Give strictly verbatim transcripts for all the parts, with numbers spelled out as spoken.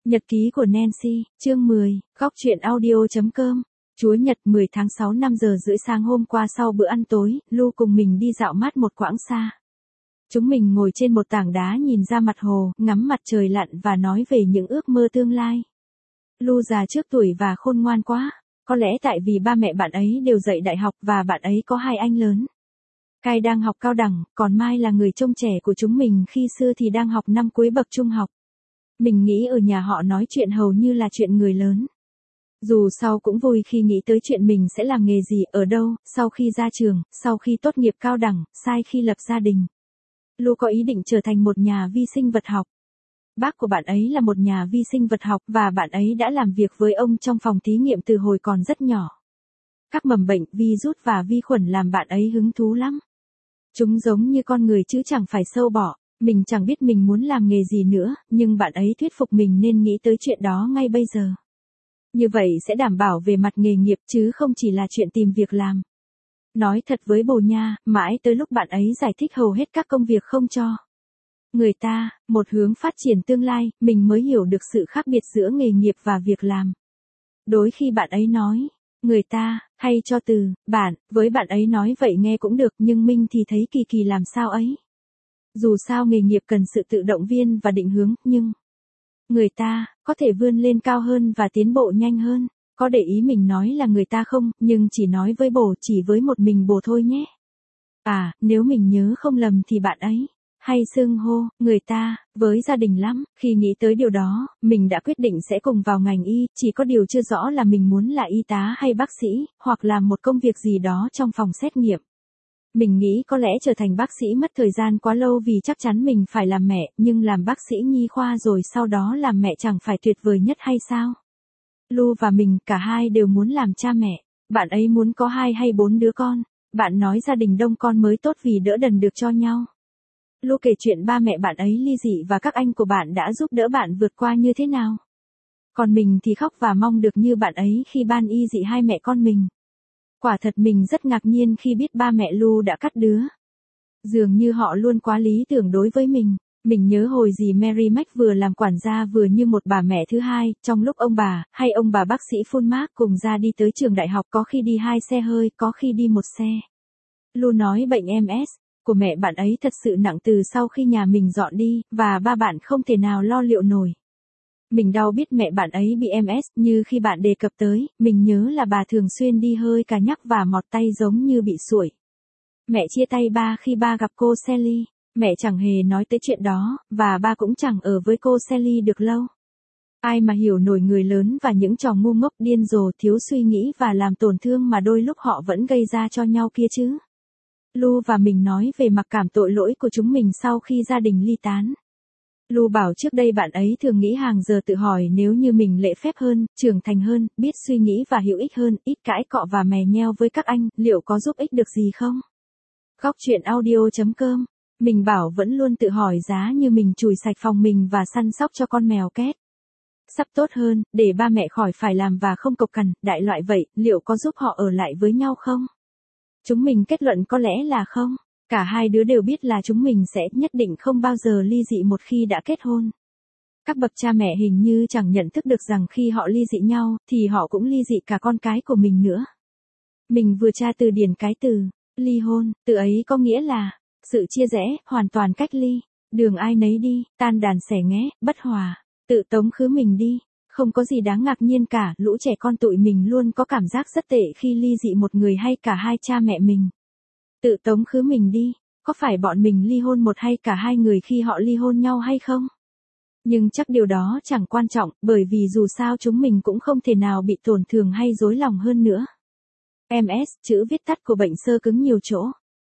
Nhật ký của Nancy, chương mười, góc truyện audio.com. Chúa Nhật mười tháng sáu năm giờ rưỡi sáng hôm qua sau bữa ăn tối, Lu cùng mình đi dạo mát một quãng xa. Chúng mình ngồi trên một tảng đá nhìn ra mặt hồ, ngắm mặt trời lặn và nói về những ước mơ tương lai. Lu già trước tuổi và khôn ngoan quá, có lẽ tại vì ba mẹ bạn ấy đều dạy đại học và bạn ấy có hai anh lớn. Kai đang học cao đẳng, còn Mai là người trông trẻ của chúng mình khi xưa thì đang học năm cuối bậc trung học. Mình nghĩ ở nhà họ nói chuyện hầu như là chuyện người lớn. Dù sao cũng vui khi nghĩ tới chuyện mình sẽ làm nghề gì, ở đâu, sau khi ra trường, sau khi tốt nghiệp cao đẳng, sai khi lập gia đình. Lu có ý định trở thành một nhà vi sinh vật học. Bác của bạn ấy là một nhà vi sinh vật học và bạn ấy đã làm việc với ông trong phòng thí nghiệm từ hồi còn rất nhỏ. Các mầm bệnh, virus và vi khuẩn làm bạn ấy hứng thú lắm. Chúng giống như con người chứ chẳng phải sâu bọ. Mình chẳng biết mình muốn làm nghề gì nữa, nhưng bạn ấy thuyết phục mình nên nghĩ tới chuyện đó ngay bây giờ. Như vậy sẽ đảm bảo về mặt nghề nghiệp chứ không chỉ là chuyện tìm việc làm. Nói thật với bồ nha, mãi tới lúc bạn ấy giải thích hầu hết các công việc không cho người ta một hướng phát triển tương lai, mình mới hiểu được sự khác biệt giữa nghề nghiệp và việc làm. Đôi khi bạn ấy nói, người ta, hay cho từ, bạn, với bạn ấy nói vậy nghe cũng được nhưng mình thì thấy kỳ kỳ làm sao ấy. Dù sao nghề nghiệp cần sự tự động viên và định hướng, nhưng người ta có thể vươn lên cao hơn và tiến bộ nhanh hơn. Có để ý mình nói là người ta không, nhưng chỉ nói với bồ, chỉ với một mình bồ thôi nhé. À, nếu mình nhớ không lầm thì bạn ấy hay xưng hô người ta với gia đình lắm. Khi nghĩ tới điều đó, mình đã quyết định sẽ cùng vào ngành y, chỉ có điều chưa rõ là mình muốn là y tá hay bác sĩ, hoặc làm một công việc gì đó trong phòng xét nghiệm. Mình nghĩ có lẽ trở thành bác sĩ mất thời gian quá lâu vì chắc chắn mình phải làm mẹ, nhưng làm bác sĩ nhi khoa rồi sau đó làm mẹ chẳng phải tuyệt vời nhất hay sao? Lu và mình, cả hai đều muốn làm cha mẹ. Bạn ấy muốn có hai hay bốn đứa con. Bạn nói gia đình đông con mới tốt vì đỡ đần được cho nhau. Lu kể chuyện ba mẹ bạn ấy ly dị và các anh của bạn đã giúp đỡ bạn vượt qua như thế nào. Còn mình thì khóc và mong được như bạn ấy khi ban y dị hai mẹ con mình. Quả thật mình rất ngạc nhiên khi biết ba mẹ Lu đã cắt đứa. Dường như họ luôn quá lý tưởng đối với mình. Mình nhớ hồi dì Mary Mac vừa làm quản gia vừa như một bà mẹ thứ hai, trong lúc ông bà, hay ông bà bác sĩ Full Mark cùng ra đi tới trường đại học, có khi đi hai xe hơi, có khi đi một xe. Lu nói bệnh em ét của mẹ bạn ấy thật sự nặng từ sau khi nhà mình dọn đi, và ba bạn không thể nào lo liệu nổi. Mình đau biết mẹ bạn ấy bị em ét, như khi bạn đề cập tới, mình nhớ là bà thường xuyên đi hơi cà nhắc và mọt tay giống như bị sủi. Mẹ chia tay ba khi ba gặp cô Sally. Mẹ chẳng hề nói tới chuyện đó, và ba cũng chẳng ở với cô Sally được lâu. Ai mà hiểu nổi người lớn và những trò ngu ngốc điên rồ thiếu suy nghĩ và làm tổn thương mà đôi lúc họ vẫn gây ra cho nhau kia chứ. Lu và mình nói về mặc cảm tội lỗi của chúng mình sau khi gia đình ly tán. Lu bảo trước đây bạn ấy thường nghĩ hàng giờ tự hỏi nếu như mình lễ phép hơn, trưởng thành hơn, biết suy nghĩ và hữu ích hơn, ít cãi cọ và mè nheo với các anh, liệu có giúp ích được gì không? Góc truyện audio.com. Mình bảo vẫn luôn tự hỏi giá như mình chùi sạch phòng mình và săn sóc cho con mèo két. Sắp tốt hơn, để ba mẹ khỏi phải làm và không cộc cằn, đại loại vậy, liệu có giúp họ ở lại với nhau không? Chúng mình kết luận có lẽ là không. Cả hai đứa đều biết là chúng mình sẽ nhất định không bao giờ ly dị một khi đã kết hôn. Các bậc cha mẹ hình như chẳng nhận thức được rằng khi họ ly dị nhau, thì họ cũng ly dị cả con cái của mình nữa. Mình vừa tra từ điển cái từ ly hôn, từ ấy có nghĩa là sự chia rẽ, hoàn toàn cách ly, đường ai nấy đi, tan đàn xẻ nghé, bất hòa, tự tống khứ mình đi. Không có gì đáng ngạc nhiên cả, lũ trẻ con tụi mình luôn có cảm giác rất tệ khi ly dị một người hay cả hai cha mẹ mình. Tự tống khứ mình đi, có phải bọn mình ly hôn một hay cả hai người khi họ ly hôn nhau hay không? Nhưng chắc điều đó chẳng quan trọng, bởi vì dù sao chúng mình cũng không thể nào bị tổn thương hay rối lòng hơn nữa. em ét, chữ viết tắt của bệnh xơ cứng nhiều chỗ.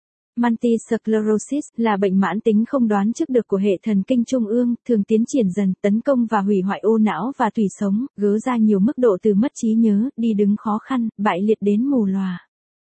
Multiple sclerosis là bệnh mãn tính không đoán trước được của hệ thần kinh trung ương, thường tiến triển dần, tấn công và hủy hoại ô não và tủy sống, gớ ra nhiều mức độ từ mất trí nhớ, đi đứng khó khăn, bại liệt đến mù lòa.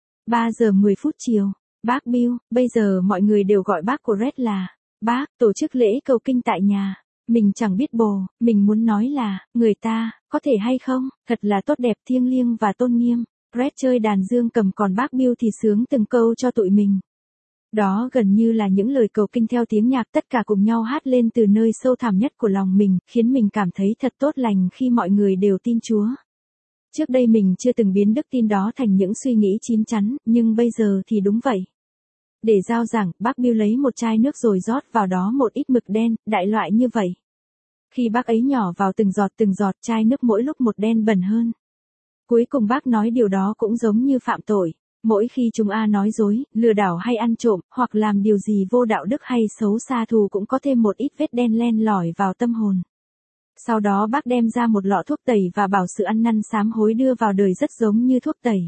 ba giờ mười phút chiều, bác Bill, bây giờ mọi người đều gọi bác của Red là bác, tổ chức lễ cầu kinh tại nhà. Mình chẳng biết bồ, mình muốn nói là, người ta, có thể hay không, thật là tốt đẹp thiêng liêng và tôn nghiêm. Red chơi đàn dương cầm còn bác Bill thì sướng từng câu cho tụi mình. Đó gần như là những lời cầu kinh theo tiếng nhạc, tất cả cùng nhau hát lên từ nơi sâu thẳm nhất của lòng mình, khiến mình cảm thấy thật tốt lành khi mọi người đều tin Chúa. Trước đây mình chưa từng biến đức tin đó thành những suy nghĩ chín chắn, nhưng bây giờ thì đúng vậy. Để giao giảng, bác Bill lấy một chai nước rồi rót vào đó một ít mực đen, đại loại như vậy. Khi bác ấy nhỏ vào từng giọt từng giọt, chai nước mỗi lúc một đen bẩn hơn. Cuối cùng bác nói điều đó cũng giống như phạm tội. Mỗi khi chúng a nói dối, lừa đảo hay ăn trộm, hoặc làm điều gì vô đạo đức hay xấu xa thù cũng có thêm một ít vết đen len lỏi vào tâm hồn. Sau đó bác đem ra một lọ thuốc tẩy và bảo sự ăn năn sám hối đưa vào đời rất giống như thuốc tẩy.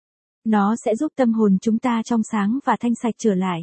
Nó sẽ giúp tâm hồn chúng ta trong sáng và thanh sạch trở lại.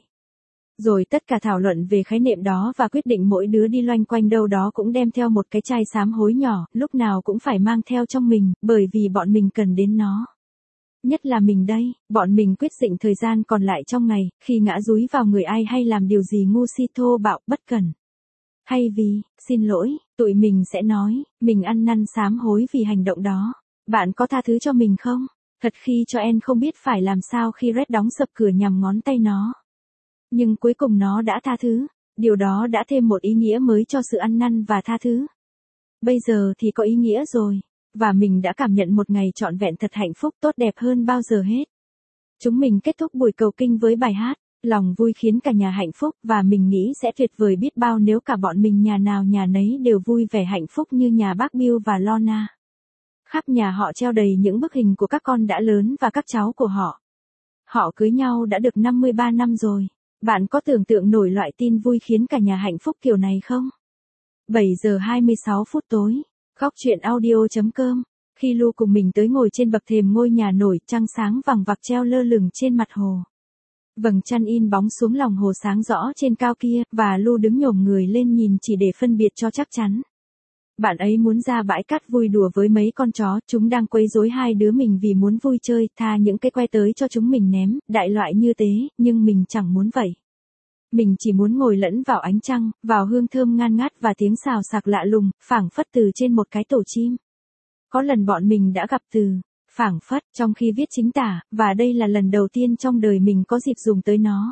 Rồi tất cả thảo luận về khái niệm đó và quyết định mỗi đứa đi loanh quanh đâu đó cũng đem theo một cái chai sám hối nhỏ, lúc nào cũng phải mang theo trong mình, bởi vì bọn mình cần đến nó. Nhất là mình đây, bọn mình quyết định thời gian còn lại trong ngày, khi ngã dúi vào người ai hay làm điều gì ngu si thô bạo, bất cần. Hay vì, xin lỗi, tụi mình sẽ nói, mình ăn năn sám hối vì hành động đó. Bạn có tha thứ cho mình không? Thật khi cho En không biết phải làm sao khi Red đóng sập cửa nhằm ngón tay nó. Nhưng cuối cùng nó đã tha thứ, điều đó đã thêm một ý nghĩa mới cho sự ăn năn và tha thứ. Bây giờ thì có ý nghĩa rồi. Và mình đã cảm nhận một ngày trọn vẹn thật hạnh phúc tốt đẹp hơn bao giờ hết. Chúng mình kết thúc buổi cầu kinh với bài hát, lòng vui khiến cả nhà hạnh phúc, và mình nghĩ sẽ tuyệt vời biết bao nếu cả bọn mình nhà nào nhà nấy đều vui vẻ hạnh phúc như nhà bác Bill và Lorna. Khắp nhà họ treo đầy những bức hình của các con đã lớn và các cháu của họ. Họ cưới nhau đã được năm mươi ba năm rồi. Bạn có tưởng tượng nổi loại tin vui khiến cả nhà hạnh phúc kiểu này không? bảy giờ hai mươi sáu phút tối. Góc truyện audio chấm com. Khi Lu cùng mình tới ngồi trên bậc thềm ngôi nhà nổi, trăng sáng vằng vặc treo lơ lửng trên mặt hồ. Vầng trăng in bóng xuống lòng hồ sáng rõ trên cao kia, và Lu đứng nhổm người lên nhìn chỉ để phân biệt cho chắc chắn. Bạn ấy muốn ra bãi cát vui đùa với mấy con chó, chúng đang quấy rối hai đứa mình vì muốn vui chơi, tha những cái que tới cho chúng mình ném, đại loại như thế, nhưng mình chẳng muốn vậy. Mình chỉ muốn ngồi lẫn vào ánh trăng, vào hương thơm ngan ngát và tiếng xào xạc lạ lùng, phảng phất từ trên một cái tổ chim. Có lần bọn mình đã gặp từ phảng phất trong khi viết chính tả, và đây là lần đầu tiên trong đời mình có dịp dùng tới nó.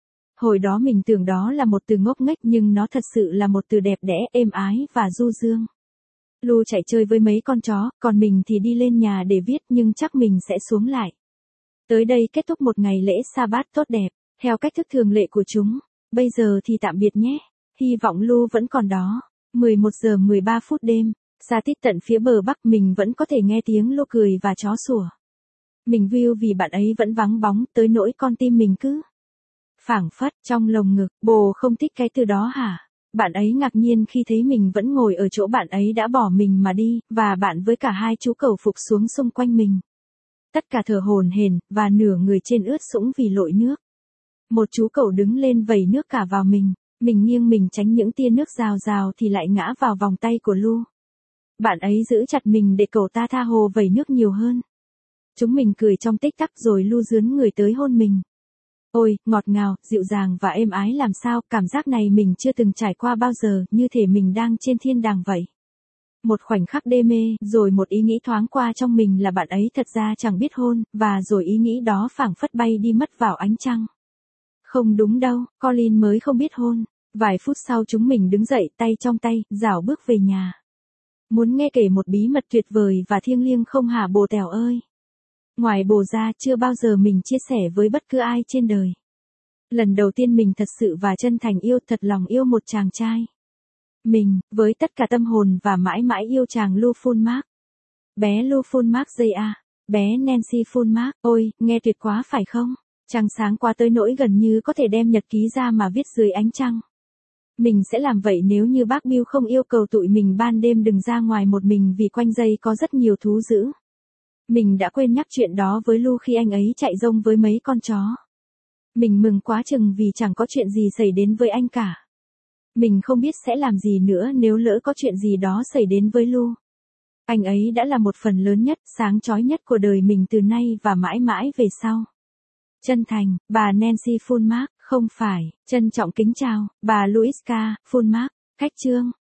Hồi đó mình tưởng đó là một từ ngốc nghếch, nhưng nó thật sự là một từ đẹp đẽ, êm ái và du dương. Lu chạy chơi với mấy con chó, còn mình thì đi lên nhà để viết, nhưng chắc mình sẽ xuống lại. Tới đây kết thúc một ngày lễ Sa-bát tốt đẹp, theo cách thức thường lệ của chúng. Bây giờ thì tạm biệt nhé. Hy vọng Lu vẫn còn đó. mười một giờ mười ba phút đêm. Xa tít tận phía bờ bắc mình vẫn có thể nghe tiếng Lu cười và chó sủa. Mình view vì bạn ấy vẫn vắng bóng, tới nỗi con tim mình cứ phảng phất trong lồng ngực. Bồ không thích cái từ đó hả? Bạn ấy ngạc nhiên khi thấy mình vẫn ngồi ở chỗ bạn ấy đã bỏ mình mà đi, và bạn với cả hai chú cẩu phục xuống xung quanh mình. Tất cả thở hổn hển, và nửa người trên ướt sũng vì lội nước. Một chú cẩu đứng lên vẩy nước cả vào mình, mình nghiêng mình tránh những tia nước rào rào thì lại ngã vào vòng tay của Lu. Bạn ấy giữ chặt mình để cậu ta tha hồ vẩy nước nhiều hơn. Chúng mình cười trong tích tắc rồi Lu dướn người tới hôn mình. Ôi, ngọt ngào, dịu dàng và êm ái làm sao, cảm giác này mình chưa từng trải qua bao giờ, như thể mình đang trên thiên đàng vậy. Một khoảnh khắc đê mê, rồi một ý nghĩ thoáng qua trong mình là bạn ấy thật ra chẳng biết hôn, và rồi ý nghĩ đó phảng phất bay đi mất vào ánh trăng. Không đúng đâu, Colin mới không biết hôn. Vài phút sau chúng mình đứng dậy tay trong tay, rảo bước về nhà. Muốn nghe kể một bí mật tuyệt vời và thiêng liêng không hả bồ tèo ơi? Ngoài bồ ra chưa bao giờ mình chia sẻ với bất cứ ai trên đời. Lần đầu tiên mình thật sự và chân thành yêu thật lòng yêu một chàng trai. Mình, với tất cả tâm hồn và mãi mãi yêu chàng Lu Fulmark. Bé Lu Fulmark dây a, bé Nancy Fulmark, ôi, nghe tuyệt quá phải không? Trăng sáng quá tới nỗi gần như có thể đem nhật ký ra mà viết dưới ánh trăng. Mình sẽ làm vậy nếu như bác Bill không yêu cầu tụi mình ban đêm đừng ra ngoài một mình vì quanh dây có rất nhiều thú dữ. Mình đã quên nhắc chuyện đó với Lu khi anh ấy chạy rông với mấy con chó. Mình mừng quá chừng vì chẳng có chuyện gì xảy đến với anh cả. Mình không biết sẽ làm gì nữa nếu lỡ có chuyện gì đó xảy đến với Lu. Anh ấy đã là một phần lớn nhất, sáng chói nhất của đời mình từ nay và mãi mãi về sau. Chân thành, bà Nancy Fulmark, không phải, trân trọng kính chào, bà Louisa Fulmark, khách trương.